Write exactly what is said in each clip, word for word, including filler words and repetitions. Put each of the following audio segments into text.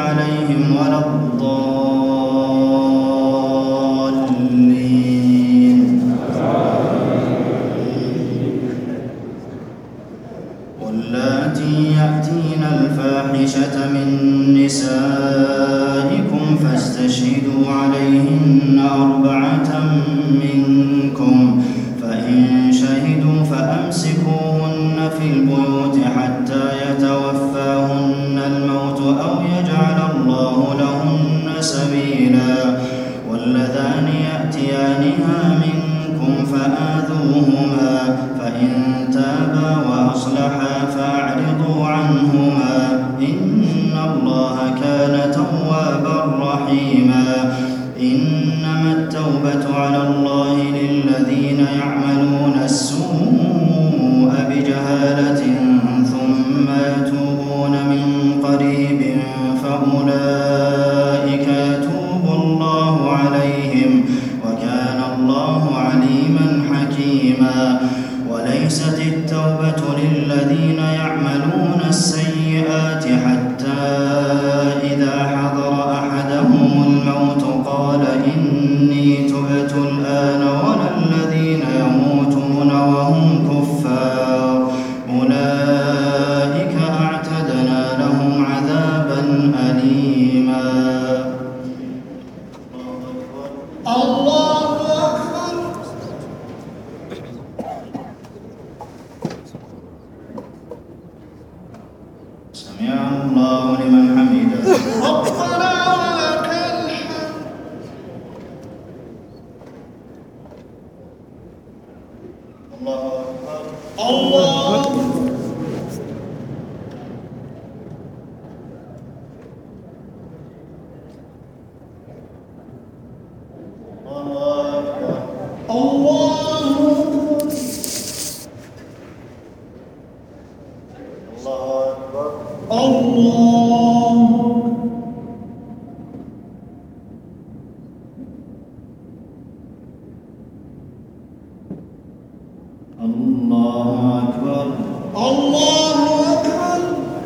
عليهم ولا الضالين. واللاتي يأتين الفاحشة من نسائكم فاستشهدوا عليهن أربعة منكم، فإن شهدوا فأمسكوهن في البيوت حتى يتوفاهن الموت أو يجعل الله لهن سبيلا. واللذان يأتيانها منكم فآذوهما، فإن تابا وأصلحا فأعرضوا عنهما، إن الله كان توابا رحيما. إنما التوبة على الله للذين يعملون السوء بجهالة ثم يتوبون من قريب فأولئك يتوب الله عليهم، وكان الله عليما حكيما. وليست التوبة للذين يعملون السيئات حتى إذا حضر أحدهم الموت قال إني تبت الآن، ولا الذين يموتون وهم كفار أولئك أعتدنا لهم عذابا أليما. الله أكبر. سمع الله لمن حمده. ربنا ولك الحمد. الله أكبر. الله أكبر. الله أكبر. الله أكبر.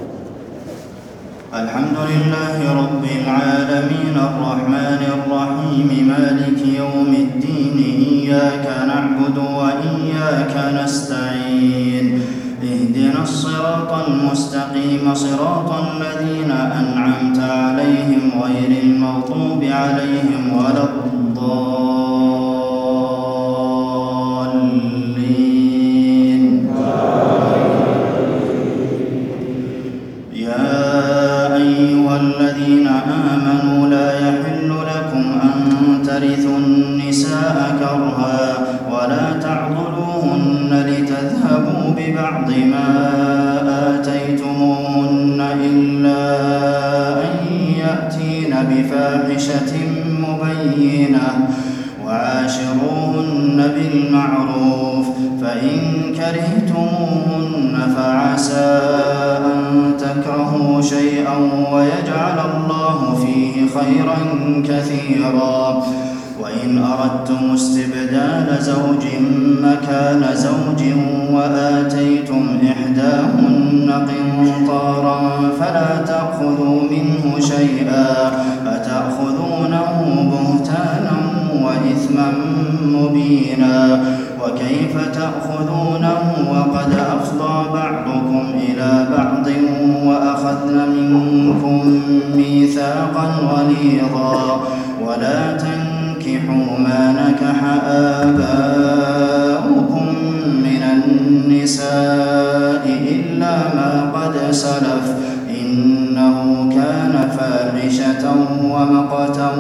الحمد لله رب العالمين الرحمن الرحيم مالك يوم الدين، إياك نعبد وإياك نستعين، اهدنا الصراط المستقيم صراط الذين أنعمت عليهم غير المغضوب عليهم ولا الضالين. يا أيها الذين آمنوا لا يحل لكم أن ترثوا النساء كرها ولا تعضلوهن لتذهبوا ببعض ما آتيتموهن إلا أن يأتين بفاحشة مبينة، وعاشروهن بالمعروف، فإن كرهتموهن فعسى أن تكرهوا شيئا ويجعل الله فيه خيرا كثيرا. وإن أردتم استبدال زوج مكان زوج وآتيتم إحداهن قنطارا فلا تأخذوا منه شيئا، أتأخذونه بهتانا وإثما مبينا. وكيف تأخذونه وقد أفضى بعضكم إلى بعض وأخذن منكم ميثاقا غليظا. ولا تنكحوا ما نكح آباؤكم من النساء إلا ما قد سلف، إنه كان فاحشة ومقتا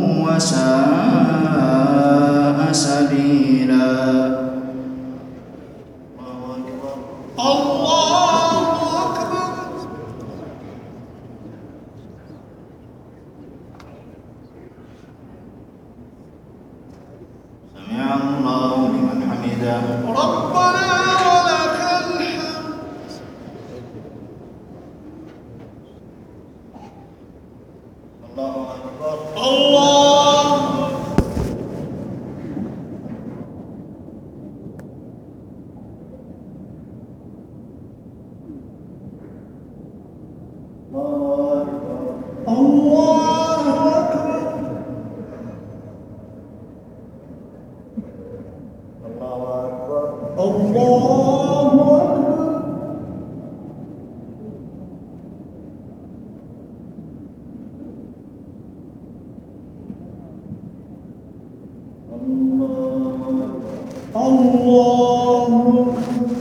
وساء سبيلا. الله أكبر. سمع الله لمن حمده. ربنا ولك الحمد. الله أكبر. الله. الله أكبر. الله الله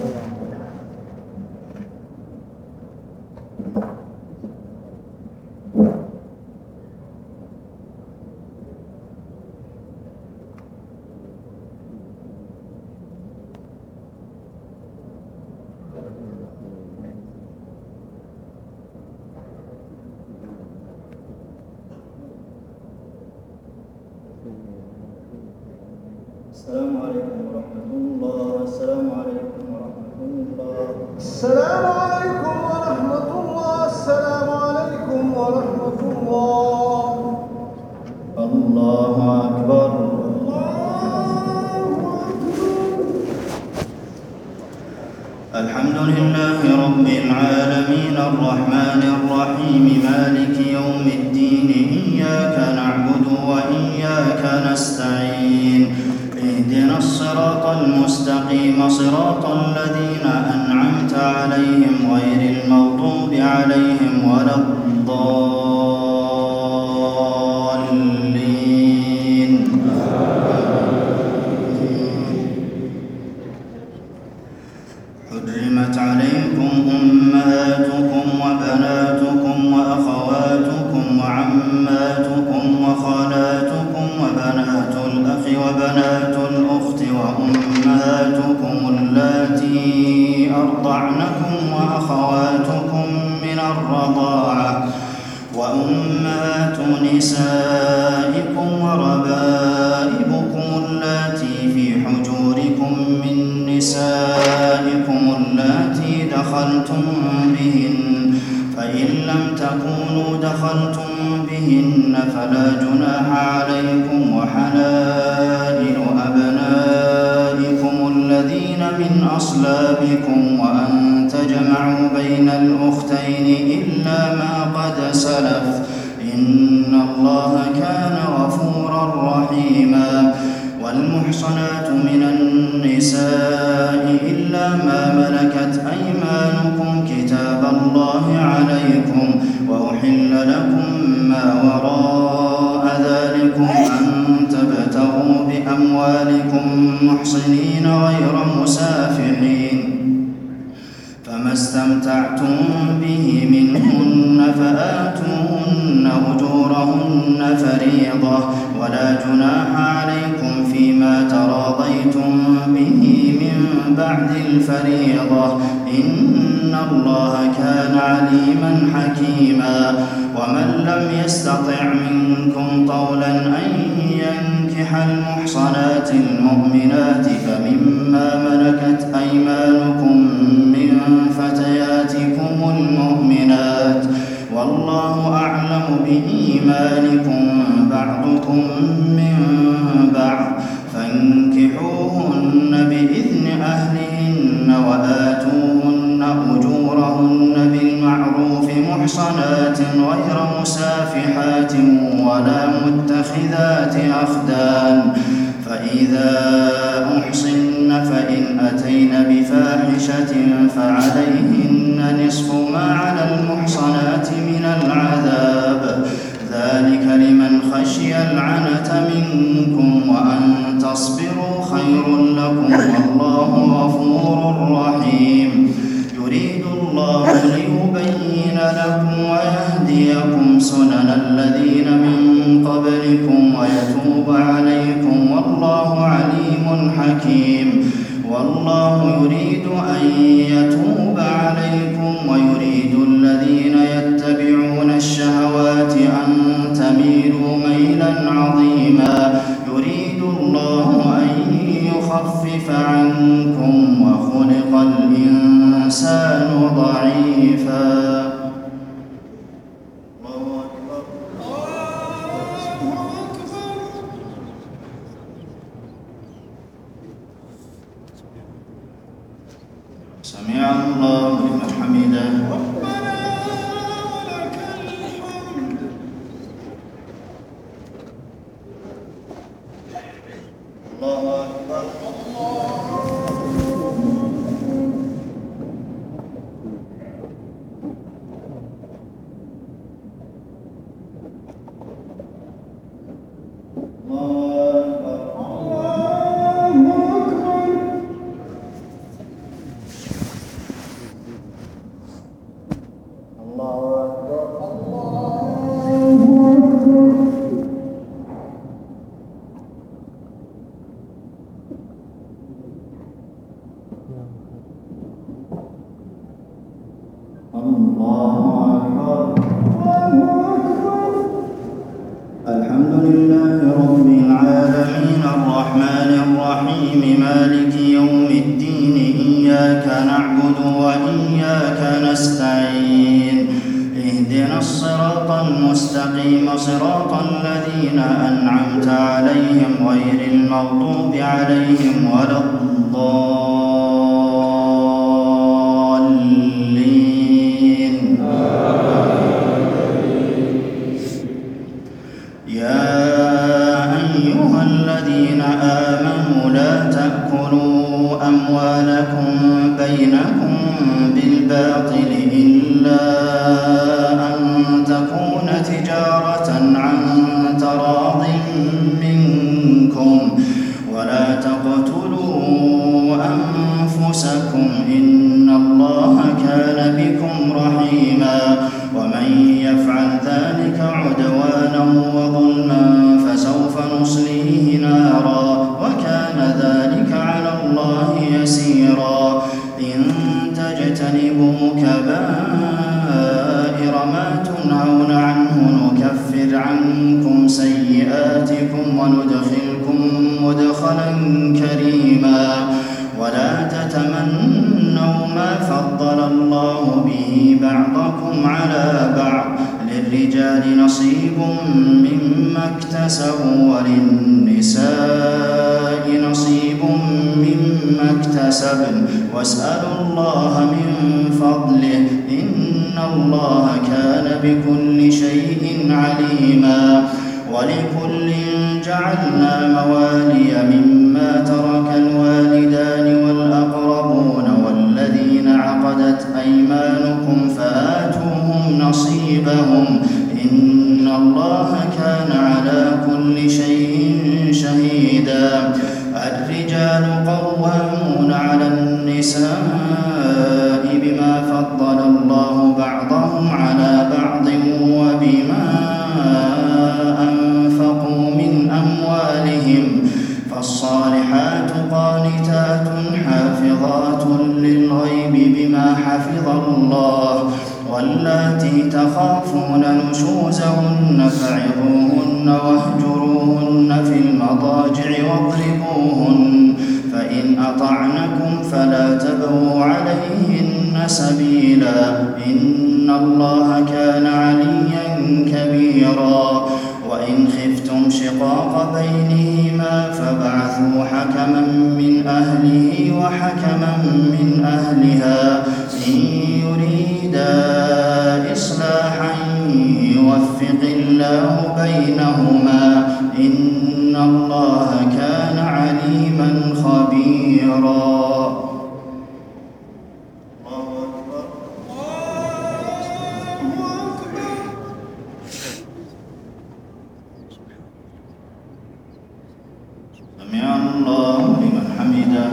السلام عليكم ورحمة الله. السلام عليكم ورحمة الله. السلام عليكم ورحمة الله. السلام عليكم ورحمة الله. الله أكبر. الحمد لله رب العالمين الرحمن الرحيم مالك يوم الدين إياك نعبد وإياك نستعين اهدنا الصراط المستقيم صراط الذين أنعمت عليهم غير المغضوب عليهم ولا الضالين. حرمت عليكم أمهاتكم وبناتكم وأخواتكم وعماتكم وخالاتكم وبنات الأخ وبنات الأخت وأمهاتكم اللاتي أرضعنكم وأخواتكم من الرضاعة وأمهات نسائكم وربائبكم اللاتي في حجوركم من نسائكم اللاتي دخلتم بهن فإن لم تكونوا دخلتم بهن فلا جناح عليكم وحلائل أبنائكم الذين من أصلابكم وأن تجمعوا بين الأختين إلا ما قد سلف إن الله كان غفورا رحيما. والمحصنات من النساء إلا ما ملكت أيمانكم كتاب الله عليكم وأحل لكم ما وراء ذلكم أن تبتغوا بأموالكم محصنين غير مسافحين فما استمتعتم به منهن فآتوهن أجورهن فريضة ولا جناح عليكم فيما تراضيتم به من بعد الفريضة إن الله كان عليما حكيما. ومن لم يستطع منكم طولا أن ينكح المحصنات المؤمنات فمما ملكت أيمانكم من فتياتكم المؤمنات والله أعلم بإيمانكم بعضكم من بعض فانكحوهن بإذن أهلهن وآتوهن أجورهن بالمعروف محصنات غير مسافحات ولا متخذات أخدان فإذا أحصن فإن أتين بفاحشة فعليهن نصف ما على المحصنات من العذاب ذلك لمن خشي العنة منكم وأن تصبروا خير لكم والله غفور رحيم. يريد الله ليبين لكم ويهديكم سنن الذين من قبلكم ويتوب عليكم والله عليم حكيم. والله يريد أن يتوب عليكم ويريد الذين يتبعون الشهوات أن تميلوا ميلا عظيما. يريد الله أن يخفف عنكم وخلق الإنسان ضعيفا. سمع الله لمن حمده. الله أكبر. الرحيم مالك يوم الدين إياك نعبد وإياك نستعين اهدنا الصراط المستقيم صراط الذين أنعمت عليهم غير المغضوب عليهم ولا الضالين يا أيها الذين آمنوا لا تأكلوا أموالكم بينكم بالباطل إلا أن تكون تجارة عن تراض منكم ولا تقتلوا أنفسكم إن الله كان بكم رحيما ومن يفعل ذلك عدوانا وظلما فسوف نصليه نارا وكان ذلك على الله يسيرا إن تجتنبوا كبائر ما تنهون عنه نكفر عنكم سيئاتكم وندخلكم مدخلا كريما ولا تتمنوا ما فضل الله به بعضكم على بعض للرجال نصيب مما اكتسبوا وللنساء نصيب مما اكتسبن واسألوا الله من فضله إن الله كان بكل شيء عليما ولكل جعلنا موالي مما ترك الوالدان والأقربون والذين عقدت أيمانكم فآتوهم نصيبهم إن الله كان على كل شيء شهيدا الرجال قوامون على النساء بما فضل الله بعضهم على بعض وبما أنفقوا من أموالهم فالصالحات قانتات حافظات للغيب بما حفظ الله واللاتي تخافون نشوزهن فعظوهن واهجروهن في المضاجع واضربوهن فإن أطعنكم فلا تبغوا عليهن سبيلا إن الله كان عليا كبيرا وإن خفتم شقاق بينهما فابعثوا حكما من أهله وحكما من أهلها إن يريدا إصلاحا يوفق الله بينهما إن الله كان عليما خبيرا سمع الله لمن حمده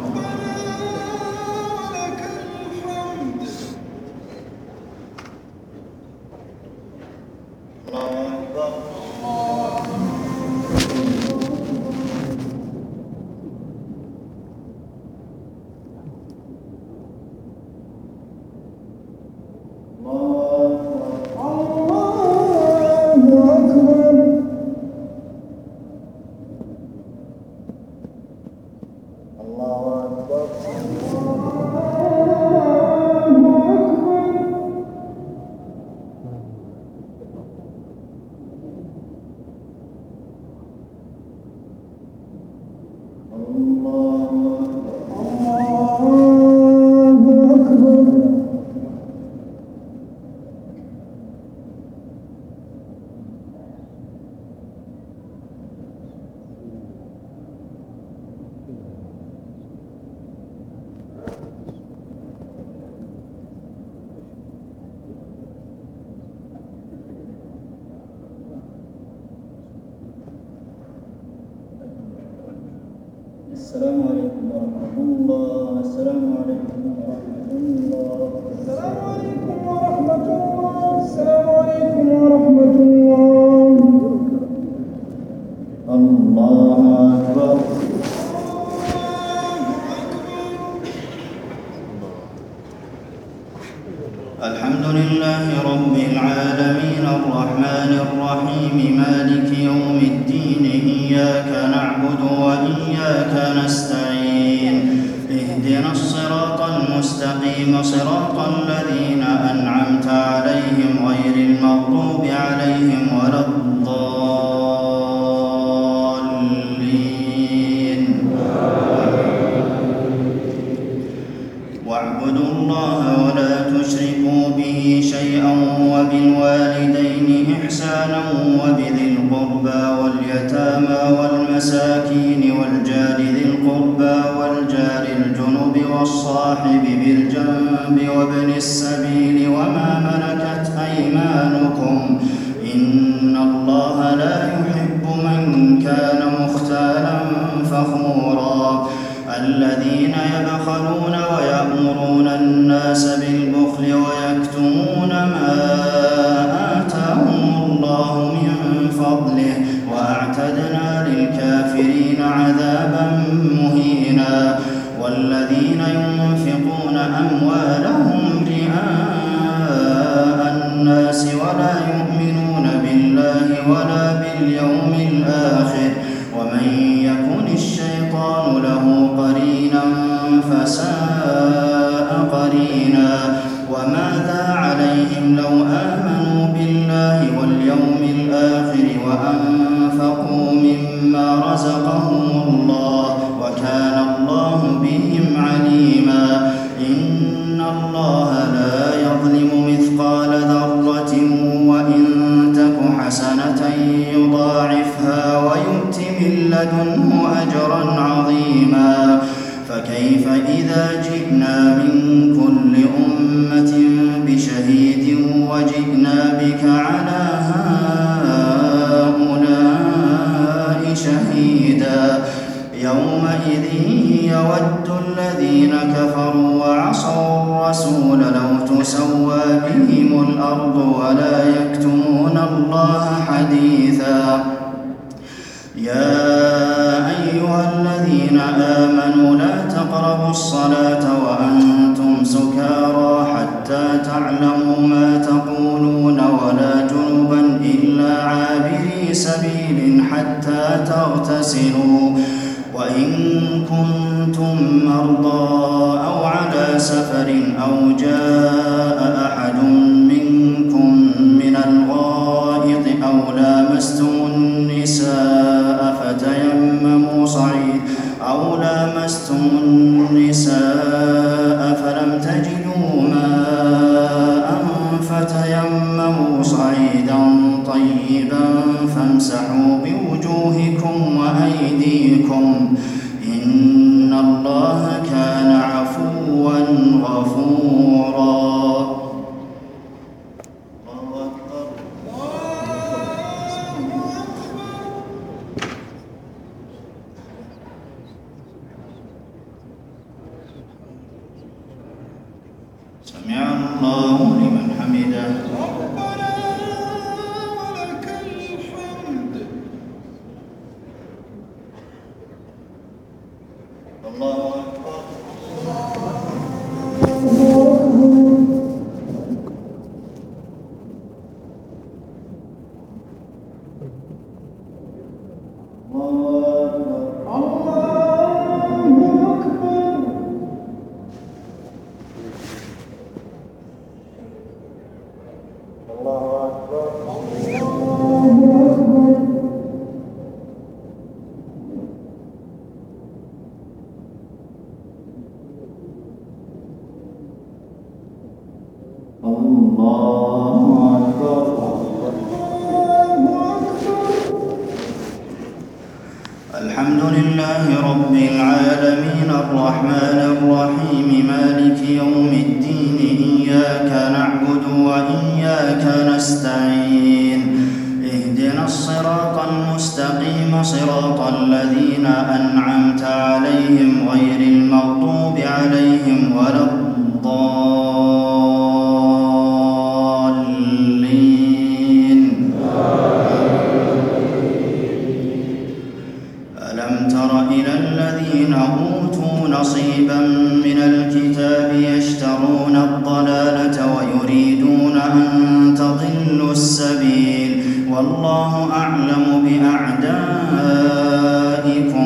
السلام عليكم ورحمة الله السلام عليكم ورحمة الله السلام عليكم ورحمة الله السلام عليكم ورحمة الله الله أكبر الحمد لله رب العالمين الرحمن الرحيم مالك يوم الدين إياك نعبد وإياك وإياك نستعين اهدنا الصراط المستقيم صراط الذين أنعمت عليهم غير المغضوب عليهم ولا الضالين واعبدوا الله ولا تشركوا به شيئا وبالوالدين إحسانا وبذي القربى واليتامى والمساكين والجار ذي القربى والجار الجنب والصاحب بالجنب وابن السبيل وما ملكت أيمانكم إن الله لا يحب من كان مختالا فخورا الذين يبخلون ويأمرون الناس بالبخل ويكتمون ما آتاهم الله من فضله وأعتدنا للكافرين عذابا مهينا والذين ينفقون أموالهم رئاء الناس ولا يؤمنون بالله ولا باليوم الآخر ومن يكن الشيطان له قرينا فساء قرينا وماذا عليهم لو آمنوا بالله واليوم الآخر وأنفقوا مما رزقهم الله وكان الله بهم عليما إن الله لا يظلم مثقال ذرة وإن تك حسنة يضاعفها ويؤت من لدنه أجرا عظيما فكيف إذا جئنا من كل أمة بشهيد وجئنا بك على هؤلاء شهيدا يومئذ يود الذين كفروا وعصوا الرسول لو تسوى بهم الأرض ولا يكتمون الله حديثا يا أيها الذين آمنوا لا تقربوا الصلاة وأنتم سكارى حتى تعلموا ما تقولون ولا جنبا إلا عابري سبيل حتى تغتسلوا وإن كنتم مرضى أو على سفر أو جاء أحد منكم من الغائط أو لامستم النساء فتيمموا صعيد أو لامستم النساء فلم تجدوا ماء فتيمموا صعيدا طيبا فامسحوا بوجوهكم وأيديكم إن الله كان عفوا غفورا سمع الله لمن حمده ربنا ولك الحمد الله أكبر الحمد لله رب العالمين الرحمن الرحيم مالك يوم الدين إياك نعبد وإياك نستعين اهدنا الصراط المستقيم صراط الذين أنعمت عليهم غير المغضوب عليهم ولا الضالين ألم تر إلى الذين أوتوا نصيبا من الكتاب يشترون الضلالة ويريدون أن تضلوا السبيل والله أعلم بأعدائكم وكيف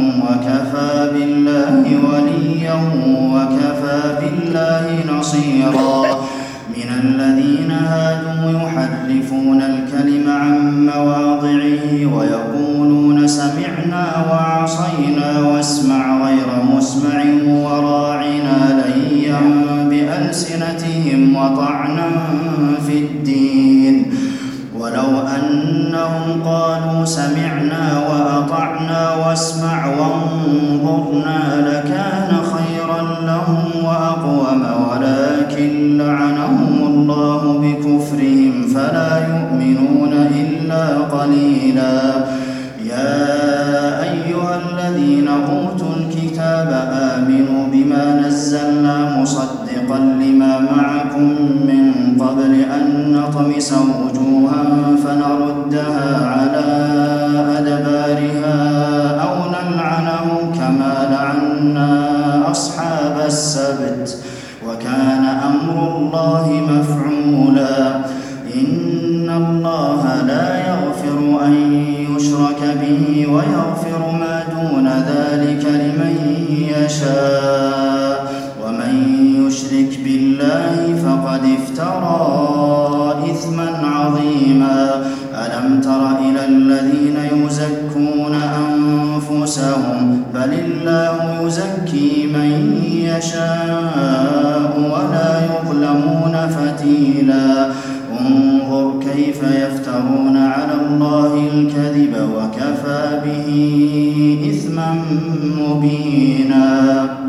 وكفى بالله وليا وكفى بالله نصيرا. من الذين هادوا يحرفون الكلم عن مواضعه ويقولون سمعنا وعصينا واسمع غير مسمع وراعنا ليا بألسنتهم وطعنا في الدين. ولو أنهم قالوا سمعنا وأطعنا واسمع وانظرنا لكان خيرا لهم وأقوم، ولكن لعنهم الله بكفرهم فلا يؤمنون إلا قليلا. يا أيها الذين أوتوا الكتاب آمنوا بما نزلنا مصدقا لما معكم من قبل أن نطمس وجوها فنردها على أدبارها أو نلعنهم كما لعنا أصحاب السبت وكان أمر الله مفعولا. إن الله لا يغفر أن يشرك به ويغفر ما دون ذلك لمن يشاء، ومن يشرك بالله فقد افترى إثما عظيما. ألم تر إلى الذين يزكون أنفسهم بل الله يزكي من يشاء ولا يظلمون فتيلا. انظر كيف يفترون على الله الكذب وكفى به إثما مبينا.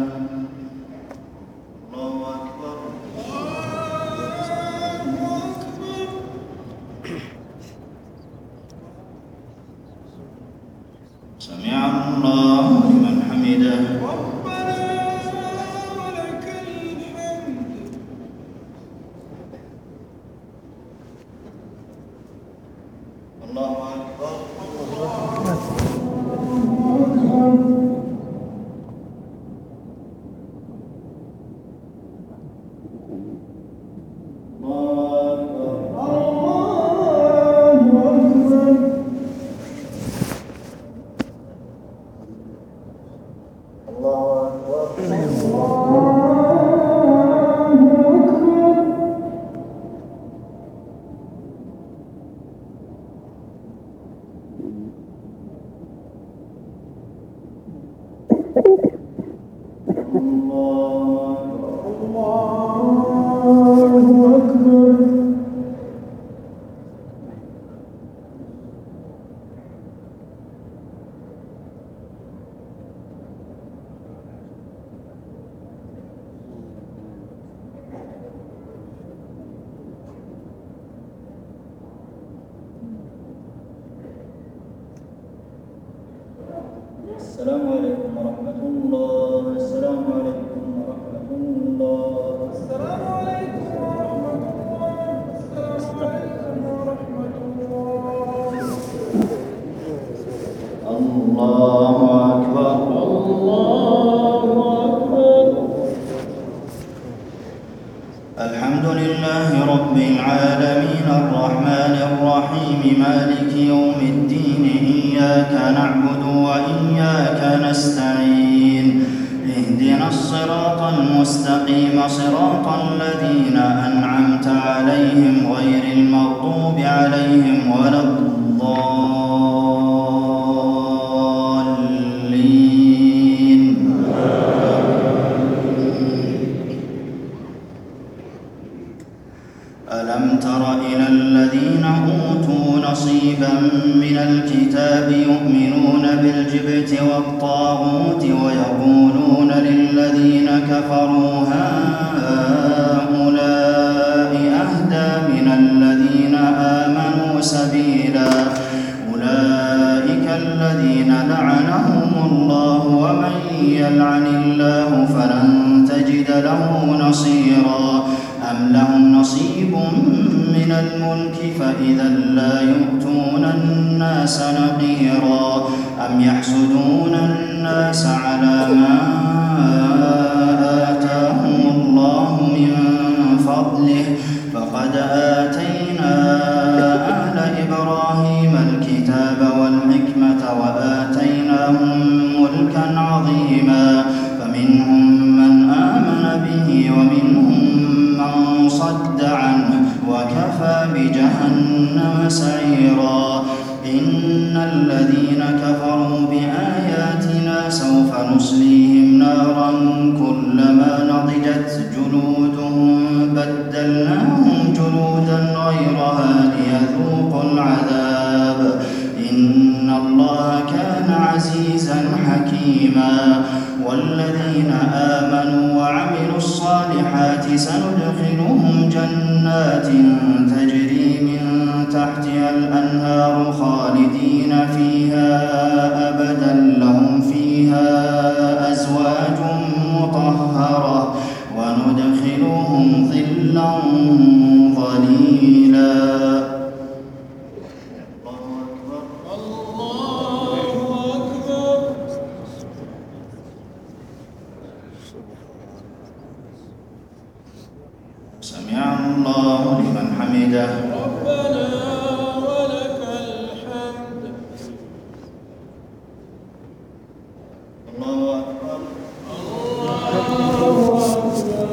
الله أكبر. سمع الله لمن حمده. الله أكبر. السلام عليكم ورحمة الله. السلام عليكم ورحمة الله. السلام عليكم ورحمة الله. السلام عليكم ورحمة الله. الله أكبر. الله أكبر. الحمد لله رب العالمين الرحمن الرحيم مالك يوم الدين. إياك نعبد وإياك نستعين. اهدنا الصراط المستقيم صراط الذين أنعمت عليهم غير المغضوب عليهم ولا الضالين. ألم تر إلى الذين أوتوا نصيبا من الكتاب يؤمنون بالجبت والطاغوت ويقولون للذين كفروا هؤلاء أهدى من الذين آمنوا سبيلا. أولئك الذين لعنهم الله ومن يلعن الله فلن تجد له نصيرا. أم لهم نصيب من الملك فإذا لا يؤتون الناس نقيرا. أم يحسدون الناس على ما آتاهم الله من فضله فقد آتينا أهل إبراهيم الكتاب والحكمة وآتيناهم ملكا عظيما. سعيرا إن الذين كفروا بآياتنا سوف نصليهم نارا كلما نضجت جلودهم بدلناهم جلودا غيرها ليذوقوا العذاب إن الله كان عزيزا حكيما والذين آمنوا وعملوا الصالحات سندخلهم جنات تجري من تحتها الأنهار خالدين فيها أبدا لهم فيها أزواج مطهرة وندخلهم ظلا ظليلا. سمع الله لمن حمده. ربنا ولك الحمد. الله أكبر. الله أكبر.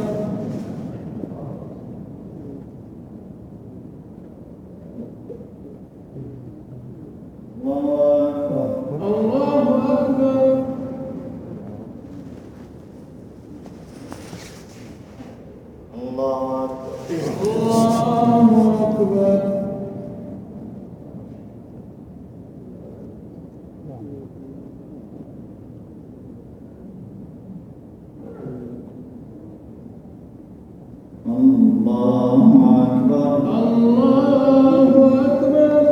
الله أكبر. الله أكبر. الله أكبر. الله أكبر. الله أكبر.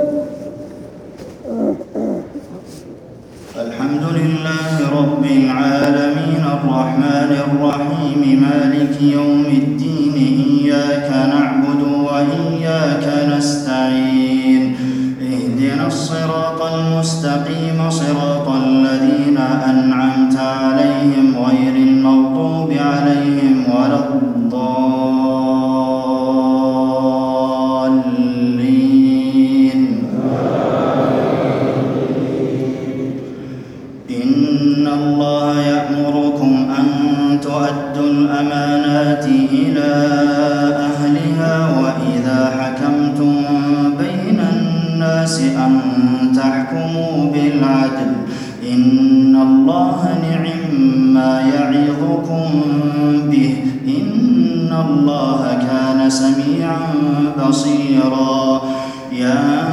الحمد لله رب العالمين الرحمن الرحيم مالك يوم الدين إياك نعبد وإياك نستعين اهدنا الصراط المستقيم صراط الذين أنعمت عليهم غير المغضوب عليهم ولا الضالين. إن الله يأمركم أن تؤدوا الأمانات إلى أهلها وإذا حكمتم بين الناس أن تحكموا بالعدل إن الله نعم-ما يعظكم به إن الله كان سميعا بصيرا. يا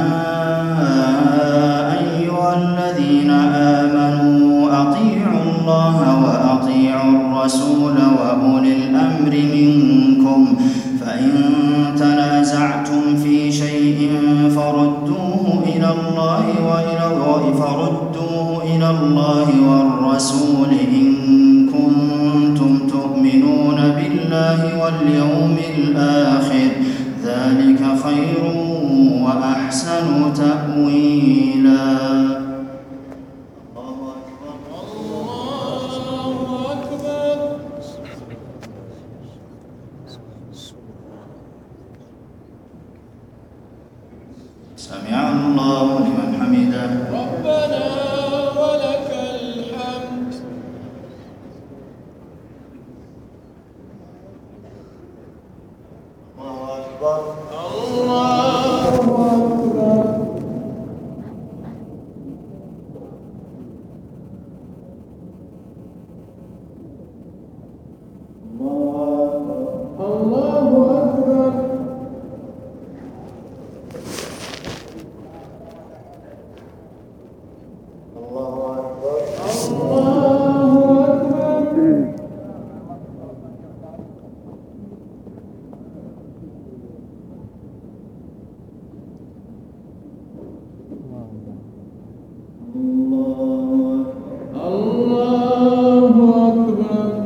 أيها الذين آمنوا أطيعوا الله وأطيعوا الرسول وأولي الأمر منكم فإن تنازعتم في شيء فردوه إلى الله وإلى فردوه إلى الله والرسول إن كنتم تؤمنون بالله واليوم الآخر ذلك خير وأحسن تأويلا. الله أكبر. الله أكبر. سمع الله لمن حمده. ربنا ولك الحمد. الله أكبر. الله أكبر. الله أكبر. الله أكبر. الله أكبر. الله أكبر.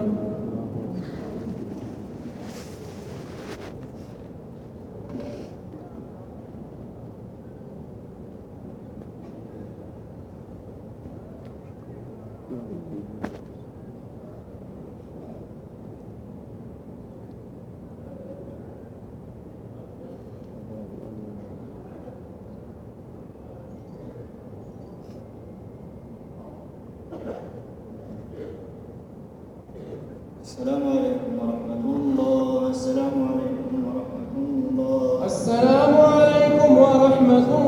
السلام عليكم ورحمة الله. السلام عليكم ورحمة الله. السلام عليكم ورحمة الله.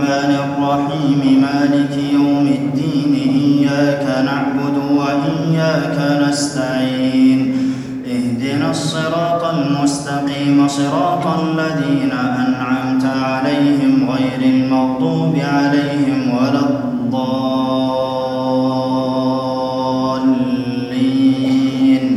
الرحمن الرحيم مالك يوم الدين إياك نعبد وإياك نستعين اهدنا الصراط المستقيم صراط الذين أنعمت عليهم غير المغضوب عليهم ولا الضالين.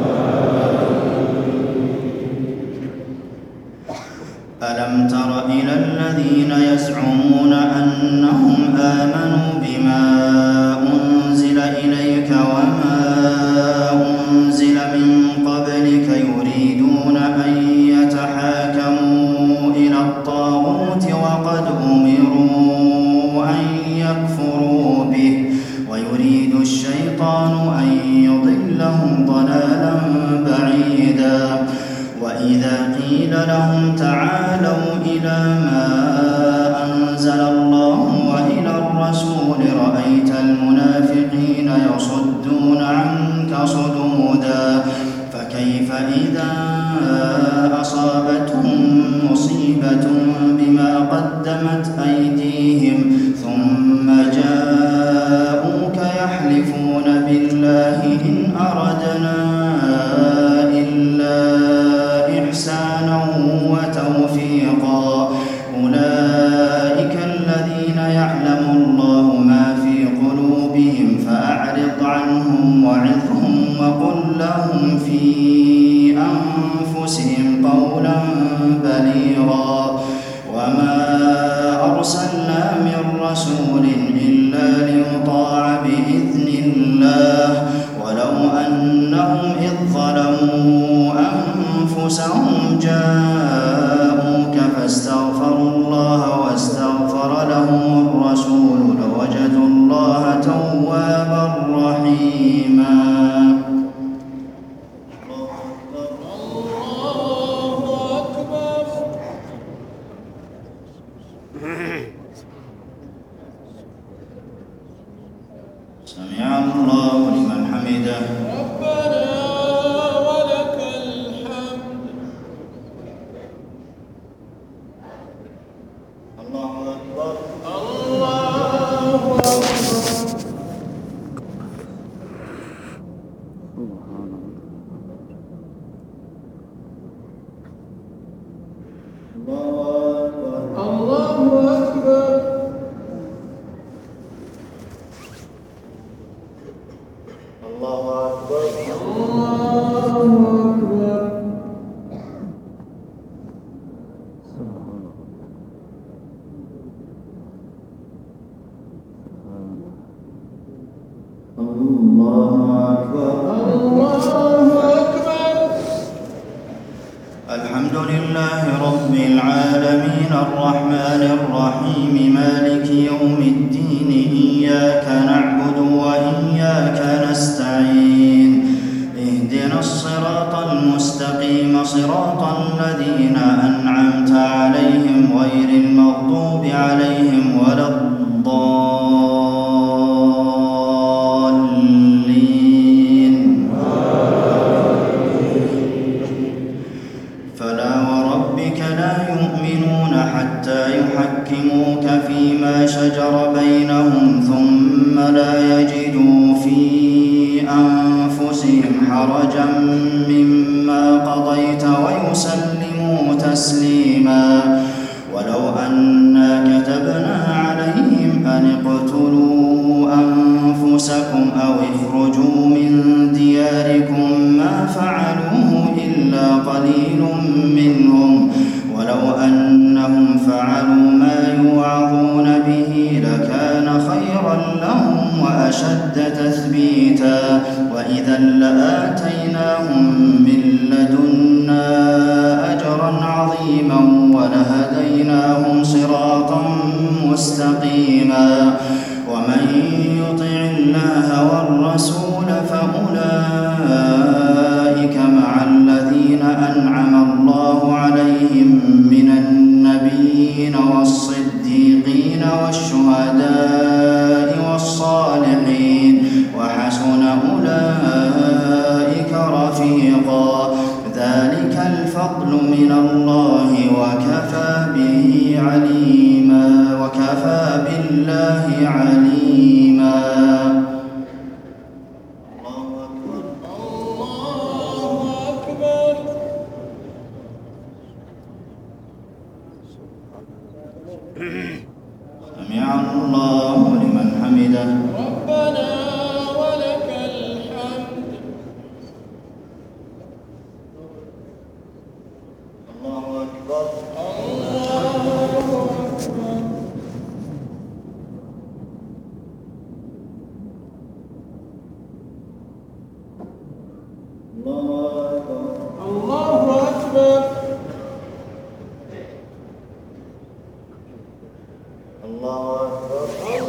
ألم تر إلى الذين يزعمون أنهم آمنوا بما أنزل إليك وما أنزل من قبلك يريدون أن يتحاكموا إلى الطاغوت وقد أمروا أن يكفروا به ويريد الشيطان أن يضلهم ضلالا بعيدا. وإذا قيل لهم تعالوا إلى ما أنزل الله وإلى الرسول رأيت المنافقين يصدون عنك صدودا. فكيف إذا أصابتهم مصيبة بما قدمت أيديهم ثم جاءوك يحلفون بالله إن أردنا إلا إحسانا وتوفيقا أولئك الذين يعلم الله ما في قلوبهم فأعرض عنهم وعظهم وقل لهم في أنفسهم قولا بليغا. وما أرسلنا من رسول إلا ليطاع بإذن الله ولو أنهم إذ ظلموا أنفسهم جاءوك فاستغفروا الله واستغفر لهم الرسول لوجدوا الله توابا رحيما. سمع الله لمن حمده. ربنا ولك الحمد. الله أكبر. الله أكبر. الله أكبر. الله أكبر. الله أكبر. الله أكبر. الحمد لله رب العالمين الرحمن الرحيم مالك يوم الدين إياك نعبد وإياك نستعين اهدنا الصراط المستقيم صراط الذين أنعمت عليهم غير المغضوب عليهم ولا الضالين. فلا وربك لا يؤمنون حتى يحكموك فيما شجر بينهم ثم لا يجدوا في أنفسهم حرجا مما قضيت ويسلموا تسليما. ولو أنا كتبنا عليهم أن اقتلوا أنفسكم أو اخرجوا من دياركم ما فعلوه إلا قليل منهم ولو أنهم فعلوا ما يوعظون به لكان خيرا لهم وأشد تثبيتا. وإذا لآتيناهم من لدنا أجرا عظيما ولهديناهم صراطا مستقيما. ومن يطع الله والرسول فأولئك مع الذين أنعم الله عليهم من النبيين والصديقين والشهداء والصالحين وحسن أولئك رفيقا. ذلك الفضل من الله وكفى به عليما. وكفى بالله عليما. الله أكبر. الله أكبر. سمع الله لمن حمده. ربنا ولك الحمد. الله أكبر. الله أكبر. الله أكبر. الله أكبر.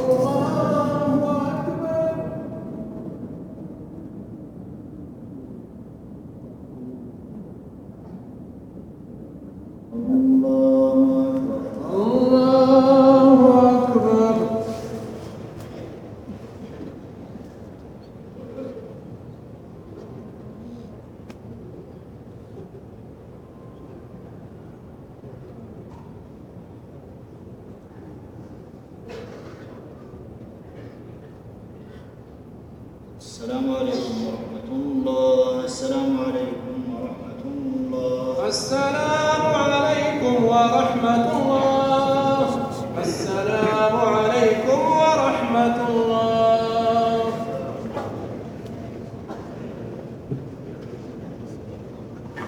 السلام عليكم ورحمة الله. السلام عليكم ورحمة الله. السلام عليكم ورحمة الله.